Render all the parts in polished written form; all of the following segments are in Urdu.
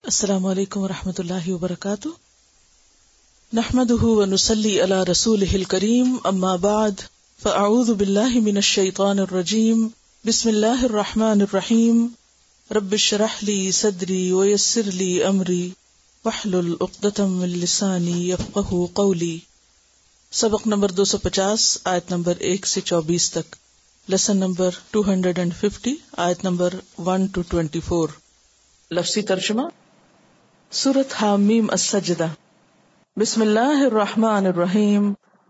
السلام علیکم ورحمۃ اللہ وبرکاتہ، نحمده ونصلی علی رسوله الکریم، اما بعد فاعوذ باللہ من الشیطان الرجیم، بسم اللہ الرحمن الرحیم، رب اشرح لی صدری ویسر لی امری واحلل عقدۃ من لسانی یفقہوا قولی۔ سبق نمبر 250، آیت نمبر 1 سے 24 تک، لیسن نمبر 250، آیت نمبر 1 to 24۔ لفظی ترجمہ، سورۃ حامیم السجدہ۔ بسم اللہ الرحمن الرحیم۔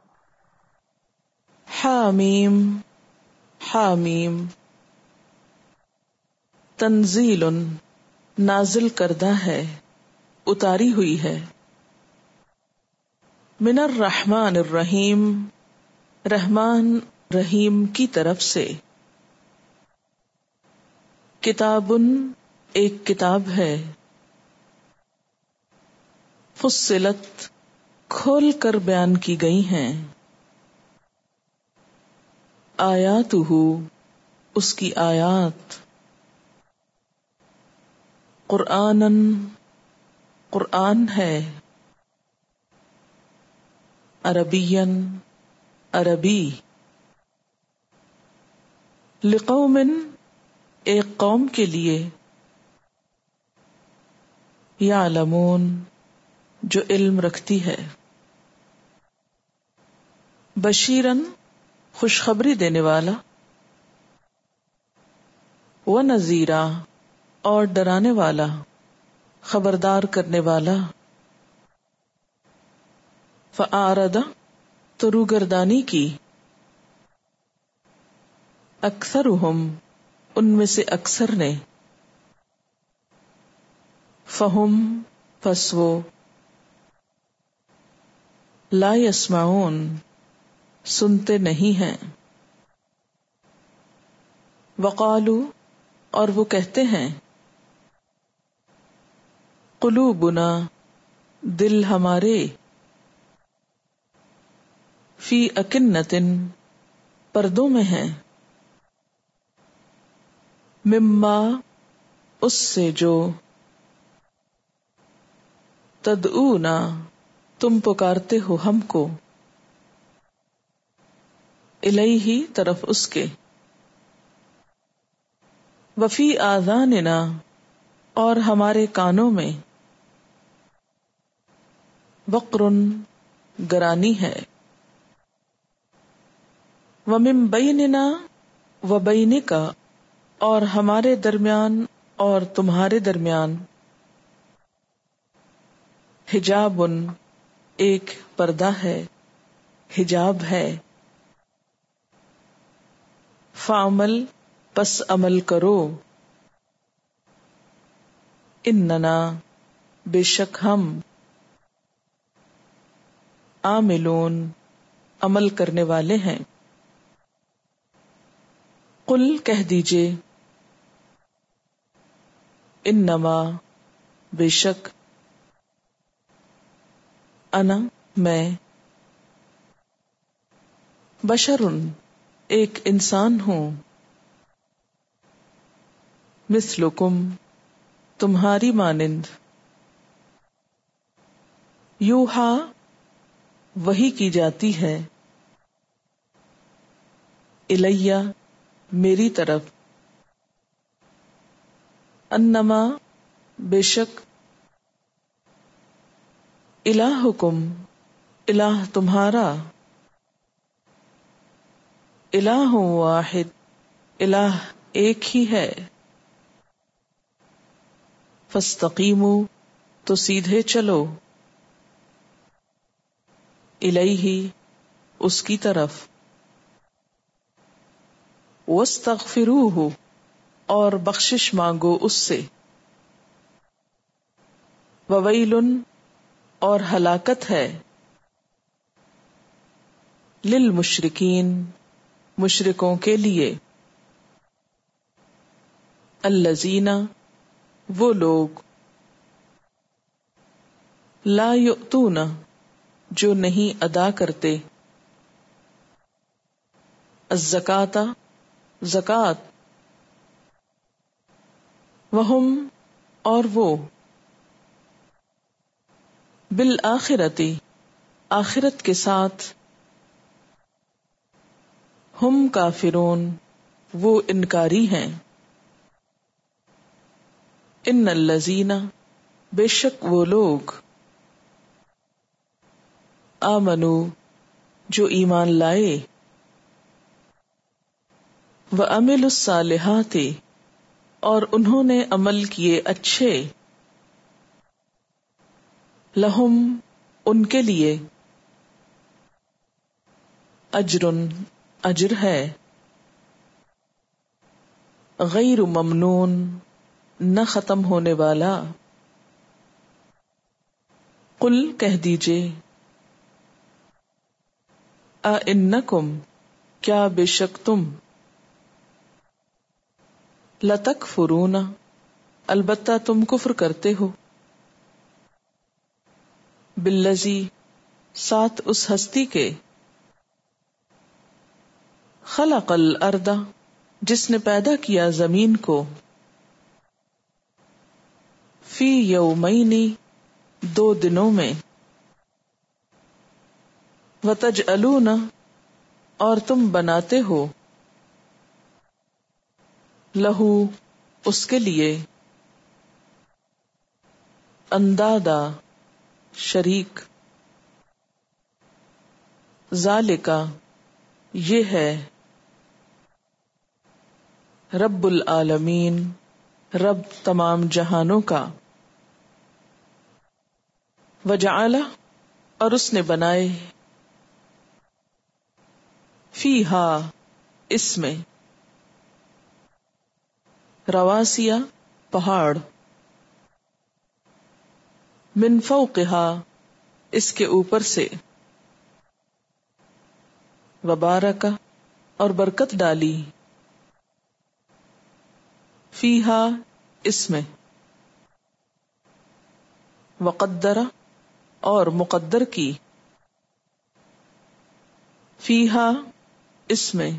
حامیم حامیم، تنزیل نازل کردہ ہے، اتاری ہوئی ہے، من الرحمن الرحیم، رحمان رحیم کی طرف سے، کتاب ایک کتاب ہے، فصلت کھول کر بیان کی گئی ہیں، آیاتہ اس کی آیات، قرآناً قرآن ہے، عربیاً عربی، لقوم ایک قوم کے لیے، یعلمون جو علم رکھتی ہے، بشیراً خوشخبری دینے والا، ونذیرا اور ڈرانے والا، خبردار کرنے والا، فأعرض تو روگردانی کی، اکثرہم ان میں سے اکثر نے، فہم پس وہ، لا یسمعون سنتے نہیں ہیں، وقالو اور وہ کہتے ہیں، قلوبنا دل ہمارے، فی اکنۃ پردوں میں ہیں، مما اس سے جو، تدعونا تم پکارتے ہو ہم کو، الیہ طرف اس کے، وفی آذاننا اور ہمارے کانوں میں، وقر گرانی ہے، ومن بیننا وبینک اور ہمارے درمیان اور تمہارے درمیان، حجاب ایک پردہ ہے، حجاب ہے، فعمل پس عمل کرو، اننا بے شک ہم، عاملون عمل کرنے والے ہیں، قل کہہ دیجئے، انما بے شک، انا میں، بشرٌ ایک انسان ہوں، مثلکم تمہاری مانند، یوحا وحی کی جاتی ہے، الیہ میری طرف، انما بے شک، الہکم الہ تمہارا، الہ واحد الہ ایک ہی ہے، فاستقیموا تو سیدھے چلو، الیہ اس کی طرف، واستغفروہ اور بخشش مانگو اس سے، وویل اور ہلاکت ہے، للمشرکین مشرکوں کے لیے، الذین وہ لوگ، لا یؤتون جو نہیں ادا کرتے، الزکاۃ زکوٰۃ، وہم اور وہ، بالآخرتی آخرت کے ساتھ، ہم کافرون وہ انکاری ہیں، ان الذین بے شک وہ لوگ، آمنو جو ایمان لائے، وعملوا الصالحات اور انہوں نے عمل کیے اچھے، لہم ان کے لیے، اجر اجر ہے، غیر ممنون نہ ختم ہونے والا، قل کہہ دیجئے، اِنکم کیا بے شک تم، لتکفرون البتہ تم کفر کرتے ہو، بالذی ساتھ اس ہستی کے، خلق الارض جس نے پیدا کیا زمین کو، فی یومین 2 دنوں میں، وتجعلون اور تم بناتے ہو، لہو اس کے لیے، اندادا شریک، ذالکا یہ ہے، رب العالمین رب تمام جہانوں کا، وجعل اور اس نے بنائے، فیہا اس میں، رواسیا پہاڑ، من فوقہا اس کے اوپر سے، وبارک اور برکت ڈالی، فیہا اس میں، وقدر اور مقدر کی، فیہا اس میں،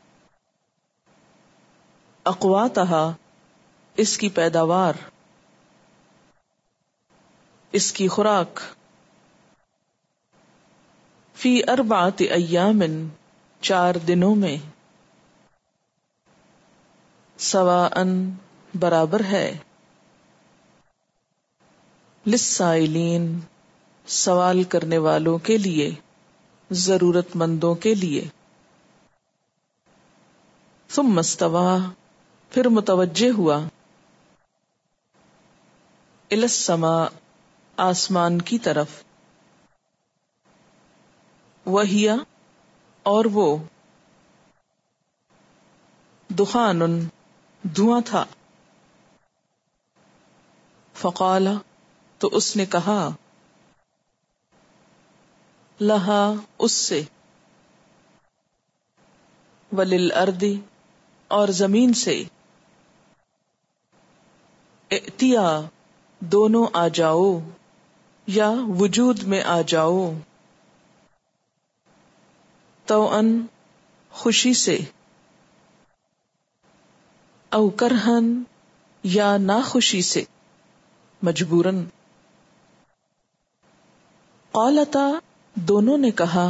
اقواتہا اس کی پیداوار، اس کی خوراک، فی 4 ایام 4 دنوں میں، سواء برابر ہے، للسائلین سوال کرنے والوں کے لیے، ضرورت مندوں کے لیے، ثم استوی پھر متوجہ ہوا، الی السماء آسمان کی طرف، وہی اور وہ، دخان دھواں تھا، فقال تو اس نے کہا، لہا اس سے، وللارض اور زمین سے، ائتیا دونوں آ جاؤ، یا وجود میں آ جاؤ، طوعاً خوشی سے، او کرہن یا ناخوشی سے، مجبوراً، قالتا دونوں نے کہا،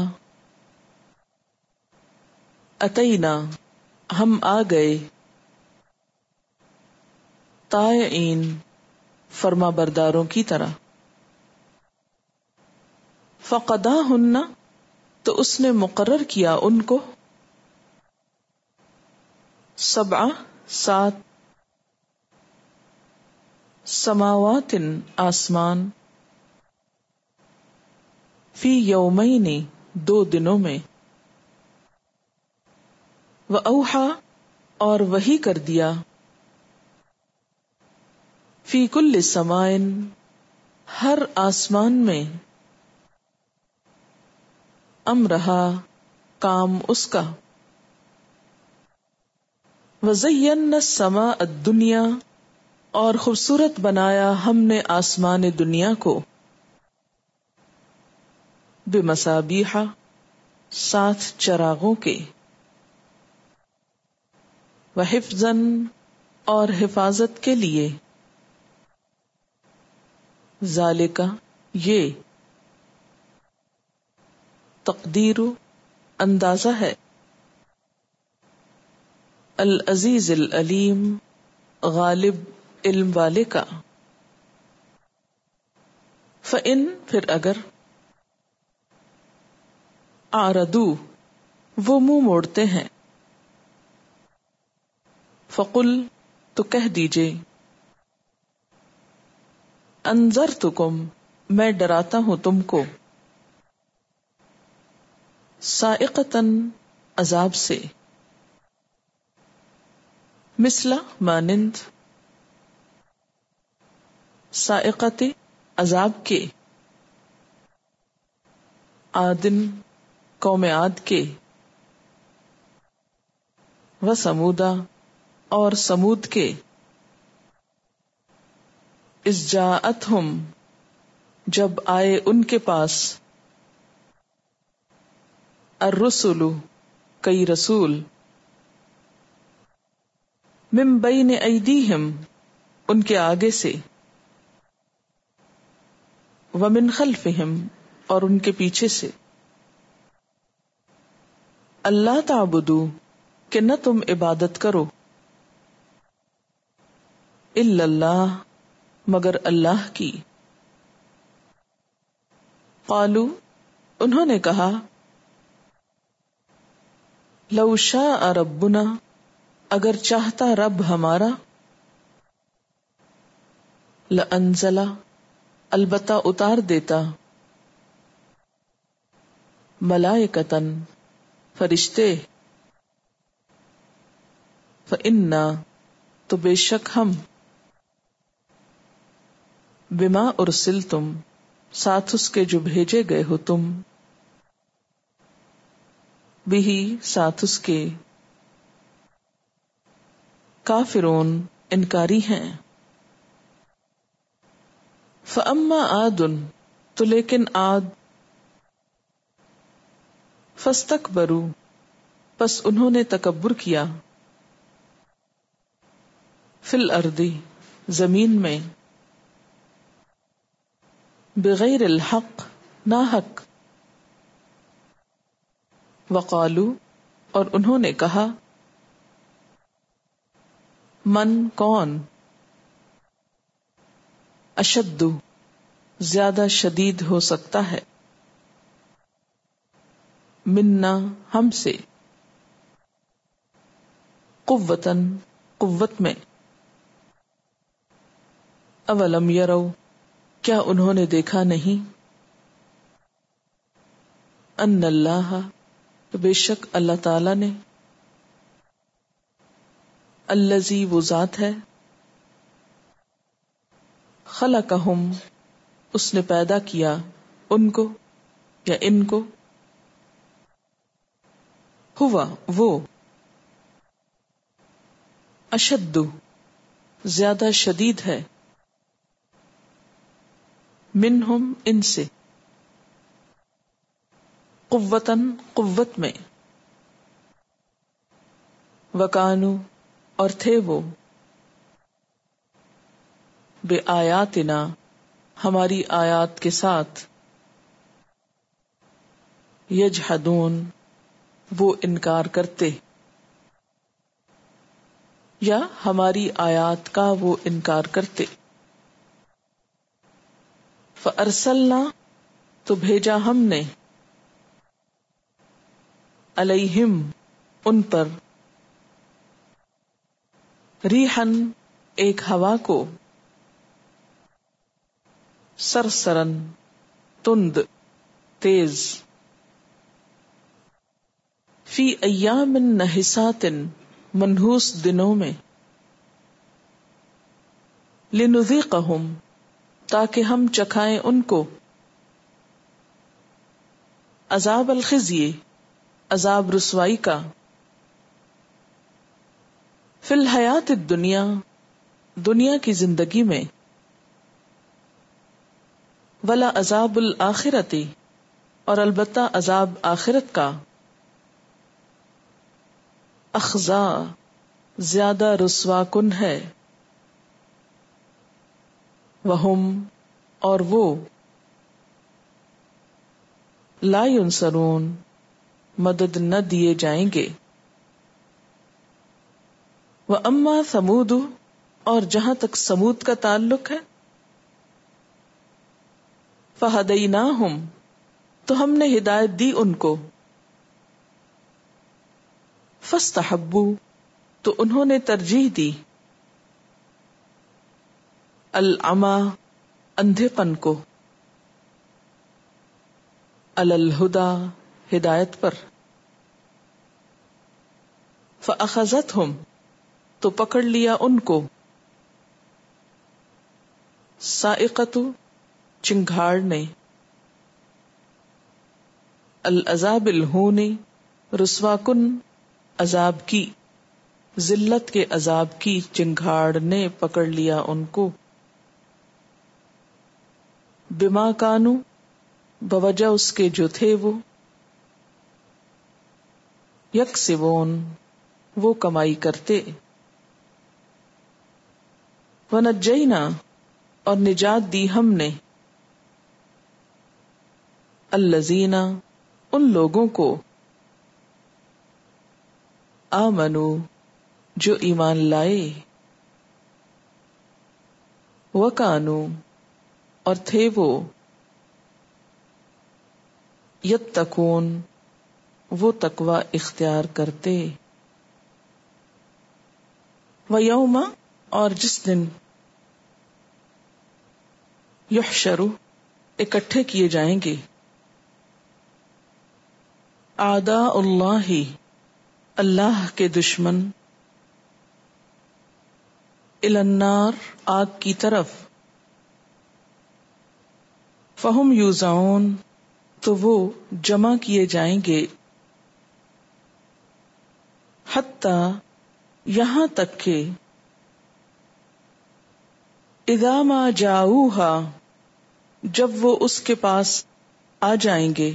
اتینا ہم آ گئے، طائعین فرما برداروں کی طرح، فقضاہن تو اس نے مقرر کیا ان کو، 7 سماوات آسمان، فی یومین 2 دنوں میں، وأوحى اور وحی کر دیا، فی کل سماء ہر آسمان میں، امرہا کام اس کا، وزینا السماء الدنیا اور خوبصورت بنایا ہم نے آسمان دنیا کو، بمصابیح 7 چراغوں کے، وحفظاً اور حفاظت کے لیے، ذالک یہ، تقدیر اندازہ ہے. العزیز العلیم غالب علم والے کا. فَإِن پھر اگر اعرضوا وہ منہ موڑتے ہیں. فقل تو کہہ دیجئے انذرتکم میں ڈراتا ہوں تم کو. صاعقۃ عذاب سے. مثل مانند صاعقۃ عذاب کے. عادن قوم عاد کے. وثمودا اور سمود کے. اذ جاءتہم جب آئے ان کے پاس الرسل کئی رسول. من بین ایدیہم ان کے آگے سے. ومن خلفہم اور ان کے پیچھے سے. اللہ تعبدوا کہ نہ تم عبادت کرو. الا اللہ مگر اللہ کی. قالوا انہوں نے کہا لو شاء ربنا اگر چاہتا رب ہمارا. لانزل البتہ اتار دیتا. ملائکۃ فرشتے. فإنا تو بے شک ہم. بما ارسلتم ساتھ اس کے جو بھیجے گئے ہو تم. بہی ساتھ اس کے. کافرون انکاری ہیں. فاما عاد تو لیکن عاد. فاستکبروا پس انہوں نے تکبر کیا. فی الارض زمین میں. بغیر الحق ناحق. وقالوا اور انہوں نے کہا من کون. اشد زیادہ شدید ہو سکتا ہے. منا ہم سے. قوتاً قوت میں. اولم یروا کیا انہوں نے دیکھا نہیں. ان اللہ بے شک اللہ تعالی نے. الذی وہ ذات ہے. خلقہم اس نے پیدا کیا ان کو یا ان کو. ہوا وہ. اشد زیادہ شدید ہے. منہم ان سے. قوتاً قوت میں. وکانو اور تھے وہ. بے آیاتنا ہماری آیات کے ساتھ. یجحدون وہ انکار کرتے. یا ہماری آیات کا وہ انکار کرتے. فارسلنا تو بھیجا ہم نے. علیہم ان پر. ریحن ایک ہوا کو. سرسرن تند تیز. فی ایام نحسات منحوس دنوں میں. لنذیقہم تاکہ ہم چکھائیں ان کو. عذاب الخزی عذاب رسوائی کا. فی الحیات الدنیا دنیا کی زندگی میں. ولا عذاب الآخرتی اور البتہ عذاب آخرت کا. اخزا زیادہ رسوا کن ہے. وہم اور وہ. لا ینصرون مدد نہ دیے جائیں گے. وَأَمَّا ثَمُودُ اور جہاں تک سمود کا تعلق ہے، فَهَدَيْنَاهُمْ تو ہم نے ہدایت دی ان کو، فَاسْتَحَبُّوا تو انہوں نے ترجیح دی، الْعَمَى اندھے پن کو، عَلَى الْهُدَى ہدایت پر. فَأَخَذَتْهُمْ تو پکڑ لیا ان کو، صاعقۃ چنگھاڑ نے، العذاب الہون رسوا کن عذاب کی، ذلت کے عذاب کی چنگھاڑ نے پکڑ لیا ان کو. بما کانوا بوجہ اس کے جو تھے وہ، یکسبون وہ کمائی کرتے. ونجینا اور نجات دی ہم نے، الذین ان لوگوں کو، آمنو جو ایمان لائے، وکانو اور تھے وہ، یتقون وہ تقوی اختیار کرتے. ویوم اور جس دن، یحشر اکٹھے کیے جائیں گے، اعداء اللہ اللہ کے دشمن، الی النار آگ کی طرف، فہم یوزعون تو وہ جمع کیے جائیں گے، حتی یہاں تک کہ، اذا ما جاؤوہا جب وہ اس کے پاس آ جائیں گے،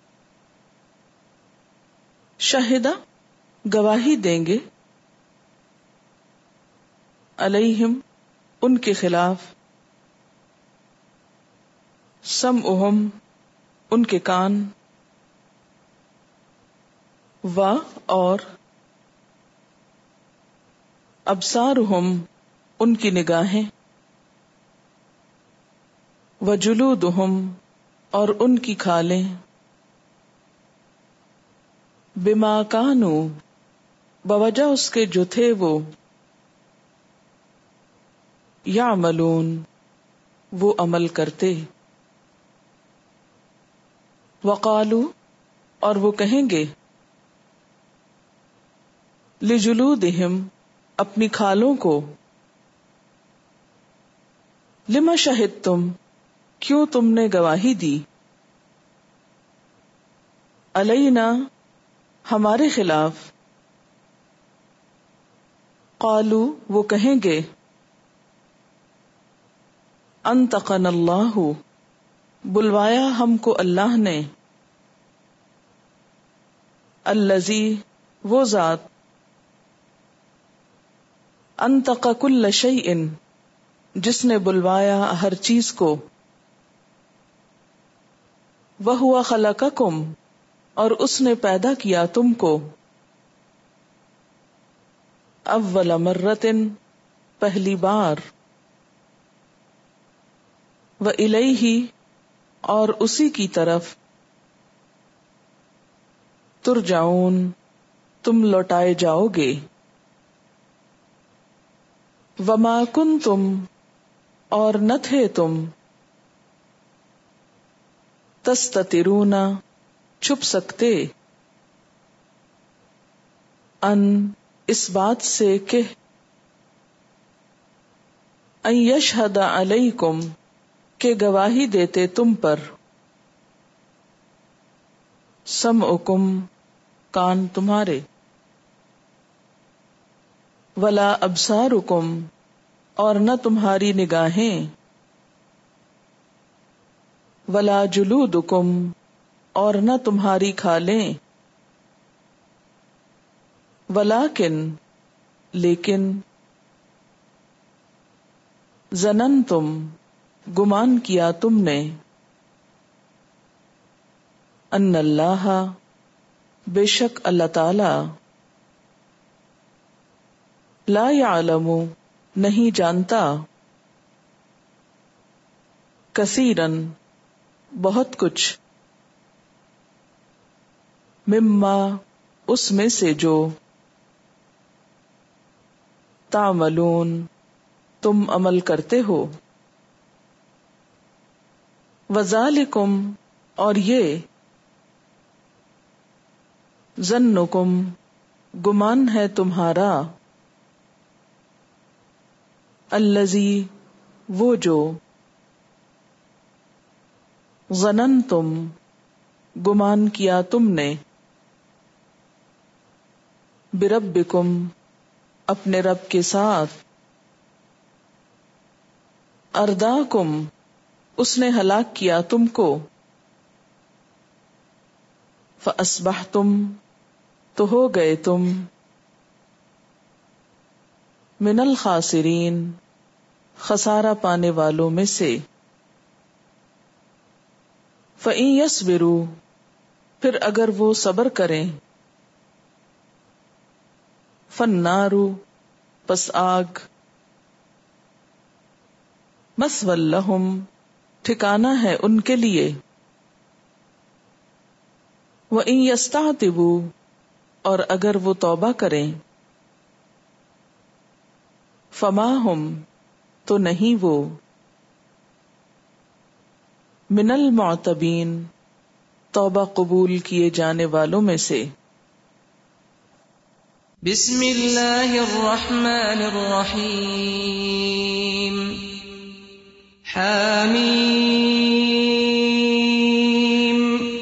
شہدہ گواہی دیں گے، علیہم ان کے خلاف، سمعہم ان کے کان، و اور ابصارہم ان کی نگاہیں، وجلودہم اور ان کی کھالیں، بما کانوا بوجہ اس کے جو تھے وہ، یعملون وہ عمل کرتے. وقالو اور وہ کہیں گے، لجلودہم اپنی کھالوں کو، لما شہدتم کیوں تم نے گواہی دی، علینا ہمارے خلاف، قالو وہ کہیں گے، انطقنا اللہ بلوایا ہم کو اللہ نے، الذی وہ ذات، انطق کل شیء جس نے بلوایا ہر چیز کو، وہو خلقکم اور اس نے پیدا کیا تم کو، اول مرۃ پہلی بار، وإلیہ اور اسی کی طرف، ترجعون تم لوٹائے جاؤ گے. وما کنتم اور نہ تھے تم، تستترون چھپ سکتے، ان اس بات سے کہ، ان یشہد علیکم کہ گواہی دیتے تم پر، سمعکم کان تمہارے، ولا ابصارکم اور نہ تمہاری نگاہیں، ولا جلودکم اور نہ تمہاری کھالیں، ولیکن لیکن، ظننتم گمان کیا تم نے، ان اللہ بے شک اللہ تعالی لا یعلم نہیں جانتا کثیرن بہت کچھ مما اس میں سے جو تعملون تم عمل کرتے ہو وذالکم اور یہ ظنکم گمان ہے تمہارا الذی وہ جو ظننتم گمان کیا تم نے بربکم اپنے رب کے ساتھ ارداکم اس نے ہلاک کیا تم کو فاصبحتم تو ہو گئے تم من الخاسرین خسارہ پانے والوں میں سے فَإِن يَصْبِرُوا پھر اگر وہ صبر کریں فَالنَّارُ پس آگ مَثْوًى لَهُمْ ٹھکانہ ہے ان کے لیے وَإِن يَسْتَعْتِبُوا اور اگر وہ توبہ کریں فَمَا هُمْ تو نہیں وہ من المعتبین توبہ قبول کیے جانے والوں میں سے بسم اللہ الرحمن الرحیم حامیم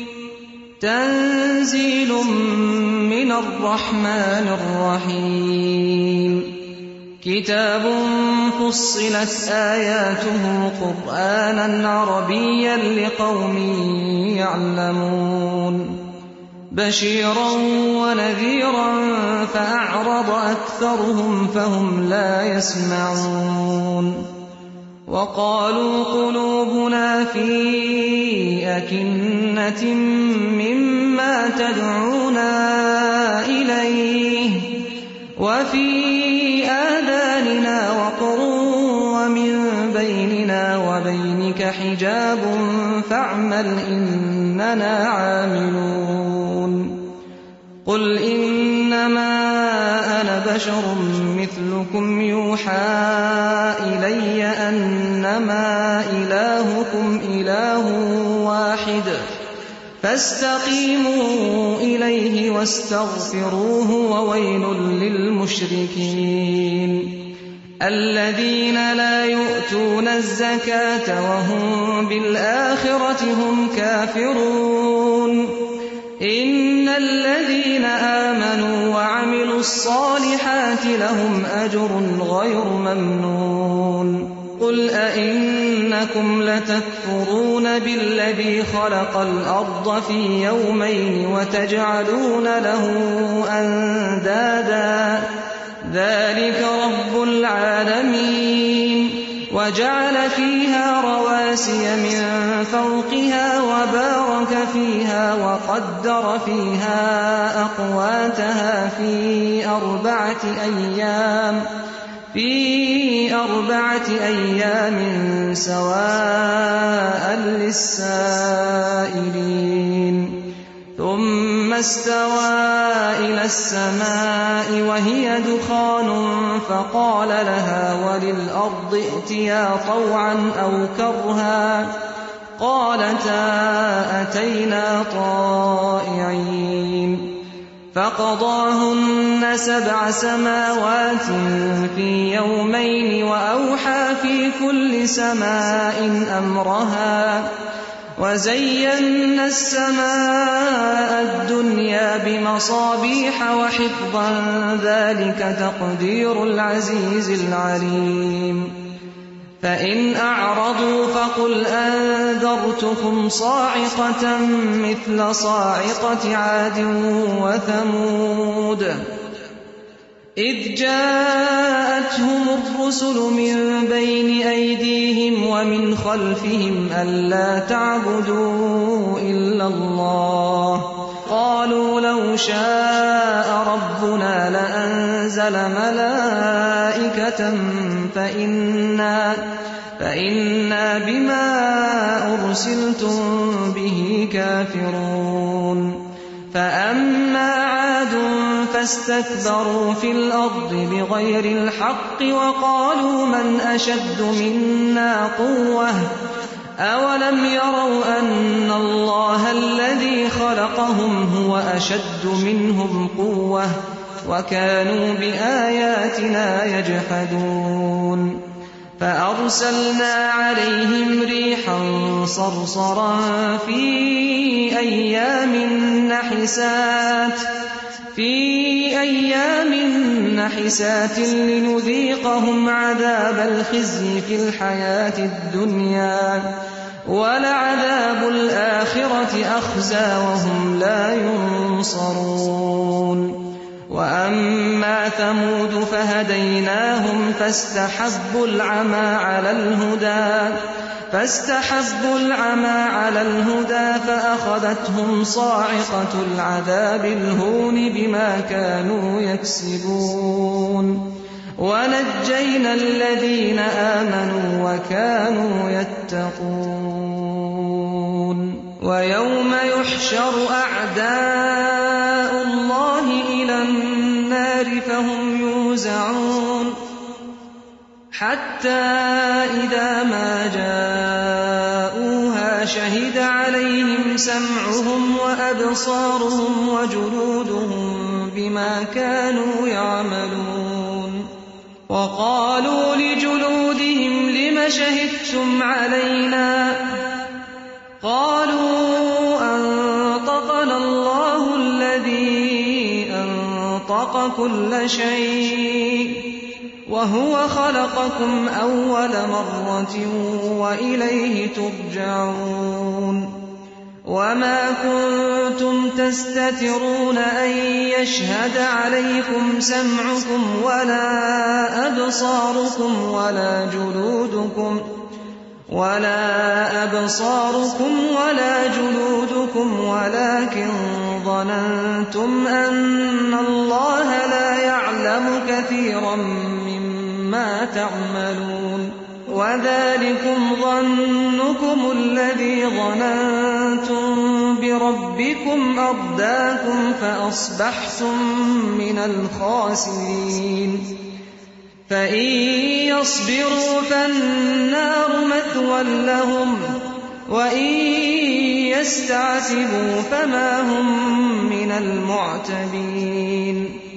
تنزیل من الرحمن الرحیم کتاب فصلت آیاته قرآنا عربیا لقوم يعلمون بشيرا ونذيرا فأعرض أكثرهم فهم لا يسمعون وقالوا قلوبنا في أكنة مما تدعونا إليه وفي آذاننا وقر ومن بيننا وبينك حجاب فاعمل إننا عاملون قل إنما أنا بشر مثلكم يوحى إلي أنما إلهكم إله واحد فاستقيموا إليه واستغفروه وويل للمشركين الذين لا يؤتون الزكاة وهم بالآخرة هم كافرون إن الذين آمنوا وعملوا الصالحات لهم أجر غير ممنون قل أئنكم لتكفرون بالذي خلق الأرض في يومين وتجعلون له أندادا ذلك رب العالمين وجعل فيها رواسي من فوقها وبارك فيها وقدر فيها أقواتها في أربعة أيام سواء للسائلين ثم استوى إلى السماء وهي دخان فقال لها وللأرض ائتيا طوعا أو كرها قالتا أتينا طائعين فقضاهن 7 سماوات في يومين وأوحى في كل سماء أمرها وزينا السماء الدنيا بمصابيح وحفظا ذلك تقدير العزيز العليم فإن أعرضوا فقل أنذرتكم صاعقة مثل صاعقة عاد وثمود إذ جاءتهم الرسل من بين أيديهم ومن خلفهم ألا تعبدوا إلا الله قالوا لو شاء ربنا لأنزل ملائكة فإنا بما أرسلتم به كافرون فأما عاد فاستكبروا في الأرض بغير الحق وقالوا من أشد منا قوة أولم يروا أن الله الذي خلقهم هو أشد منهم قوة وكانوا بآياتنا يجحدون فأرسلنا عليهم ريحا صرصرا في أيام نحسات لنذيقهم عذاب الخزي في الحياة الدنيا ولعذاب الآخرة أخزى وهم لا ينصرون وأما ثمود فهديناهم فاستحبوا العمى على الهدى فأخذتهم صاعقة العذاب الهون بما كانوا يكسبون ونجينا الذين آمنوا وكانوا يتقون ويوم يحشر أعداء الله إلى النار فهم يوزعون حتى إذا ما جاءوها شهد عليهم سمعهم وأبصارهم وجلودهم بما كانوا يعملون وقالوا لجلودهم لم شهدتم علينا قالوا أنطقنا الله الذي أنطق كل شيء وهو خلقكم أول مرة وإليه ترجعون وما كنتم تستترون أن يشهد عليكم سمعكم ولا أبصاركم ولا جلودكم ولكن ظننتم أن الله لا يعلم كثيرا مما تعملون وذلكم ظنكم الذي ظننتم بربكم أرداكم فأصبحتم من الخاسرين فإن يصبروا فالنار مثوى لهم وإن يستعتبوا فما هم من المعتبين